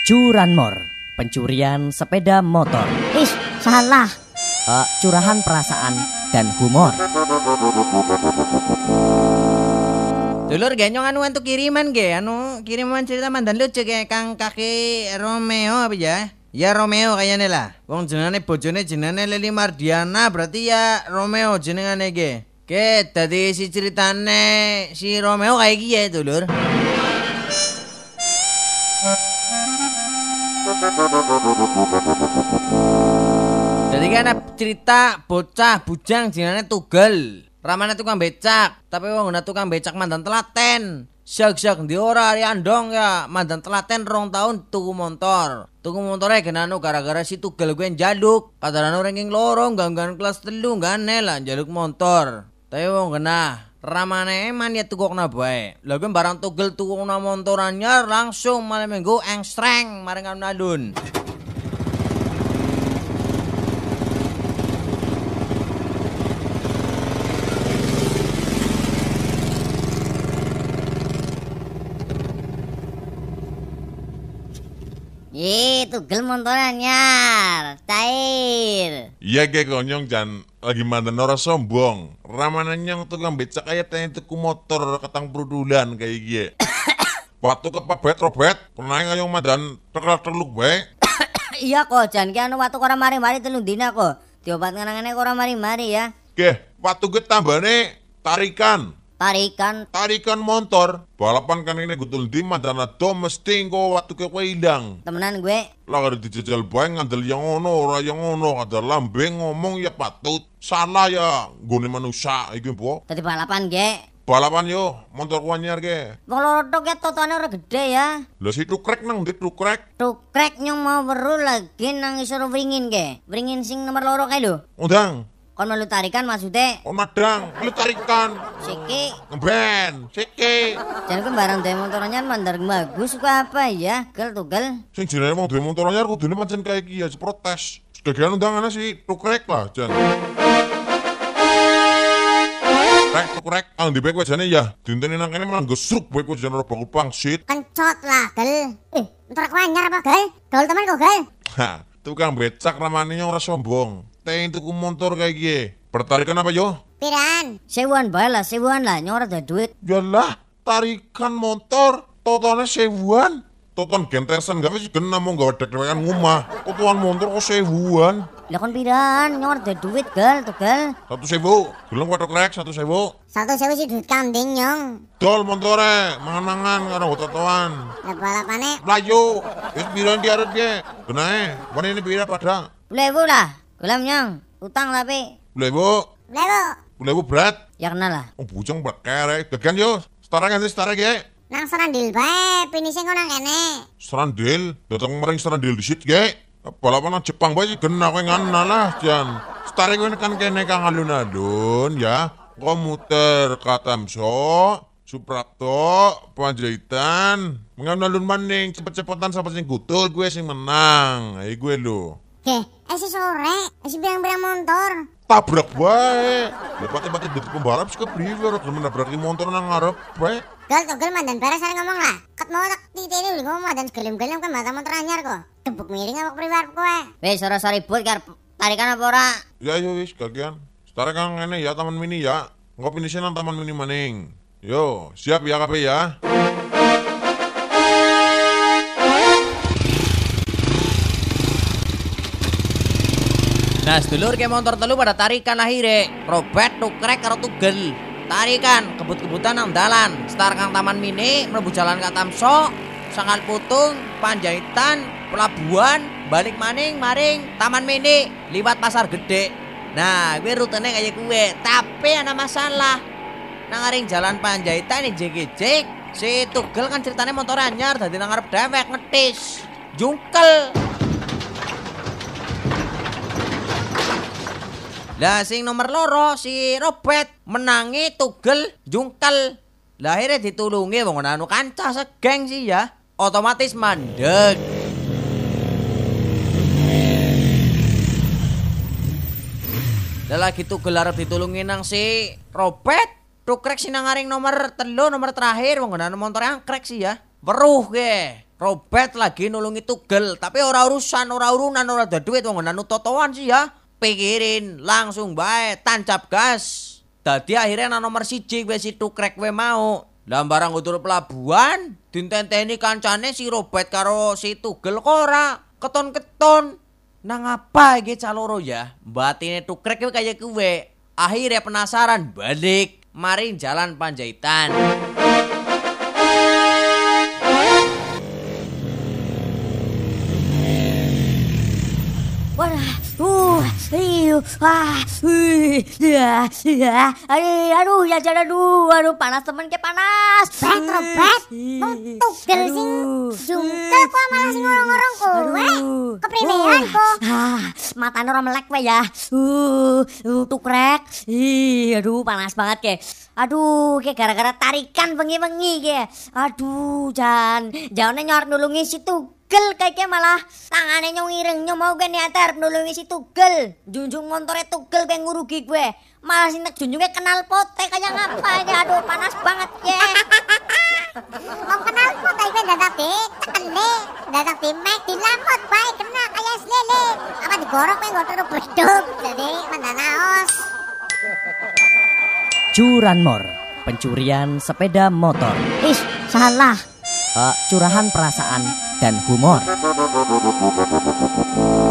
Curanmor, pencurian sepeda motor. Ih, salah. Curahan perasaan dan humor. Dulur genyong untuk kiriman kiriman cerita mandan lucu kayak Kang Kaki Romeo apa ya? Ya Romeo kayaknya lah. Wong jenenge bojone jenenge Lili Mardiana, berarti ya Romeo jenengane ge. Ke tadi si ceritane si Romeo kayak gini ya dulur. Jadi kan ada cerita bocah bujang jenenge Tugel. Ramane tukang becak, tapi wong tukang becak mandan telaten. Sak-sak ndi ora andong ya, mandan telaten 2 tahun tuku motor. Tuku motore genano gara-gara si Tugel gue njaluk. Kadarane ranking loro gangguan kelas 3 gane lah njaluk motor. Tapi wong genah ramane eman ya tukokna bae. Lha gue barang Tugel tukokna motor anyar langsung malam minggu engstreng maring alun-alun. Tugel motor anyar, cair. Iya ge konyong jan lagi mandan ora sombong. Ramane nyong tukang becak aya tanya tuku motor katang prudulan kayak gie. Waktu ke pabet robet, pernah ngayong mandan teluk bae. Iya kok, jan ki anu watu ora mari-mari 3 dina kok. Diobat ngenane ora mari-mari ya. Ge, waktu ge tambane tarikan motor. Balapan kan ini gutul di madana do mesti engko waktu ke kowe ilang. Temenan gue. Lah ada dijajal bae ngandel yang ngono ora yang ngono, ada lambe ngomong ya patut. Salah ya gone manusia iki po. Dadi balapan ge. Balapan yo, motor ku anyar ge. Wong loro tok ya totone ora gede ya. Lah si tukrek nang ndi tukrek? Tukrek nyong mau weru lagi nang isor wringin ge. Wringin sing nomor 2 kae lho. Undang. Kon melu tarikan maksudnya. Oh madang, lu tarikan. Siki. Ngeben, siki. Jan ku barang dhewe motor anyar mandar bagus ku apa ya? Tugel. Sing jenenge wong duwe motor anyar kudune pancen kaya iki ya protes. Sebagian undangannya si tukrek lah, jan. Rek tukrek, ang dibek wajane ya. Dinteni nang kene malah gesruk bae ku jan ora bakul pangsit. Kencot lah, Gel. Motor aku anyar apa, Gel? Gaul teman kok, Gel. Ha, tukang becak ramane ora sombong. Teng tuku motor kayak gini. Pertarikan apa yo? Piran? Sewuan bae lah, nyor ada duit. Yalah, tarikan motor totone 1000-an. Toton gentesan gak wis kena mau gawe dek-dekan ngomah. Totoan motor kok 1000-an. Lah kon piran? Nyor ada duit, Gel, Tugel. 1.000. Gelem wae rek 1.000. 1.000 sih duit kambing, Nyong. Dol motore, mangan-mangan karo totoan. Lah balapane Melayu. Wis piran diarep ge. Genae, wane ini pira pada? 1000 lah. Gelem, Nyong. Utang tapi. 1000. 1000 berat. Ya kenal lah. Oh bujang berkerek. Gagan yo. Setara ge. Nang serandil bae, finishing kok nang kene. Serandil, datang maring serandil disit ge. Balapan nang Jepang bae genah kowe ngana lah jan. Setare kowe kan kene kang alun-alun ya. Komuter Katamso, Suprapto, Panjaitan. Mengalun maning cepet-cepetan sampe sing gutul gue sing menang. Ayo gue lho. Si sore, si bilang-bilang motor. Tabrak bae. Lepat-lepat dadi pembalap sik kepriwe ora menabrak motor nang ngarep bae. Tugel mandan beres sare ngomong lah. Ket mau tak titeni lho ngomong mandan gelem-gelem kan mata motor anyar kok. Gebuk miring apa priwe arep kowe? Wis ora ribut karep tarikan apa ora? Ya yo wis gagian. Setare kang ngene ya taman mini ya. Engko finish nang taman mini maning. Yo, siap ya kabeh ya. Nah sedulur ke motor telu pada tarikan lahire. Robert tukrek karo Tugel. Tarikan kebut-kebutan nang dalan. Star kang taman mini mlebu jalan Katamso, Sangal Putung, Panjaitan, Pelabuhan, balik maning maring taman mini liwat pasar gede. Nah, gue rutenya kayak gue, tapi ada masalah. Nang aring jalan Panjaitan ini jek-jek. Si Tugel kan ceritanya motor anyar dadi nang ngarep dewek ngetis. Jungkel. Lah sing nomor loro si Robert menangi Tugel jungkel. Lah akhirnya ditulungi wong anu kancah segeng sih ya. Otomatis mandek. Lah lagi Tugel arep ditulungi nang si Robert. Tukrek sinang aring nomor 3 nomor terakhir wong anu motor angkrek sih ya. Weruh ge. Robert lagi nulungi tugel, tapi ora urusan, ora urunan, ora ada duit wong nanu totoan sih ya. Pikirin langsung bae tancap gas. Dadi akhirnya nang nomor 1 wis si tukrek we mau. Lah barang utur pelabuhan, ditenteni kancane si Robert karo si tugel kok ora keton-keton. Nang apa iki caloro ya? Batine tukrek kuwi kaya kuwe. Akhirnya penasaran balik mari jalan Panjaitan. Aduh, ya jalan aduh panas temen ke panas. Robert, tugel sing jungkel kok malah sing ngorong-ngorong kowe. Kepriwean kok. Matane ora melek wae ya. Tukrek. Aduh panas banget ke. Aduh, ke gara-gara tarikan wengi-wengi ke. Aduh, jane nyor nulungi si tugel kayaknya malah tangane nyong mau ke niater nulungi si tugel. Junjung montore tugel kayak ngurugi gue. Malah si nek junjungnya kenal pote kayak ngapa ini. Aduh, panas banget ya. Mau kenal pot ae dadak tekene. Dadak mek dilamot bae kena kaya slele. Apa digorok kowe nggodhok beduk. Jadi mandanaos. Curanmor, pencurian sepeda motor. Ih, salah. Curahan perasaan dan humor.